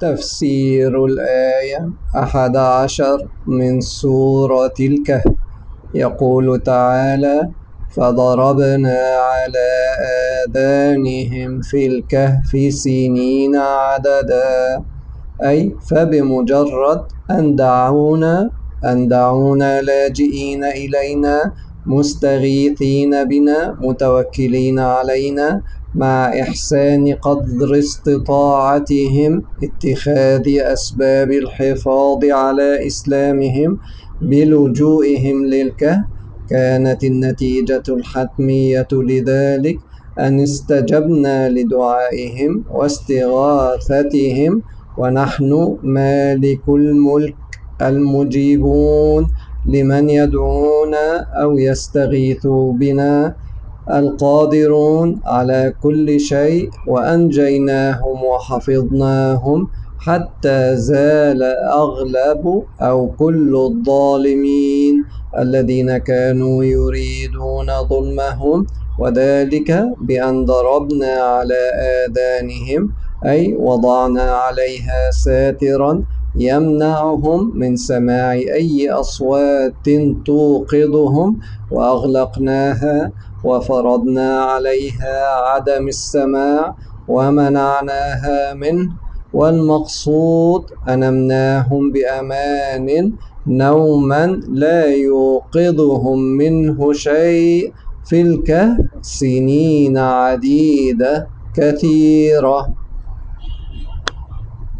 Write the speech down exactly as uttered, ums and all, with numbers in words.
تفسير الآية أحد عشر من سورة الكهف. يقول تعالى: فضربنا على آذانهم في الكهف سنين عددا، أي فبمجرد أن دعونا أن دعونا لاجئين إلينا مستغيثين بنا متوكلين علينا، مع إحسان قدر استطاعتهم اتخاذ أسباب الحفاظ على إسلامهم بلجوئهم للكهف، كانت النتيجة الحتمية لذلك أن استجبنا لدعائهم واستغاثتهم، ونحن مالك الملك المجيبون لمن يدعونا أو يستغيث بنا، القادرون على كل شيء، وأنجيناهم وحفظناهم حتى زال أغلب أو كل الظالمين الذين كانوا يريدون ظلمهم، وذلك بأن ضربنا على آذانهم، أي وضعنا عليها ساترا يمنعهم من سماع أي أصوات توقظهم، وأغلقناها وفرضنا عليها عدم السماع ومنعناها منه، والمقصود أنمناهم بأمان نوما لا يوقظهم منه شيء في الكهف سنين عديدة كثيرة.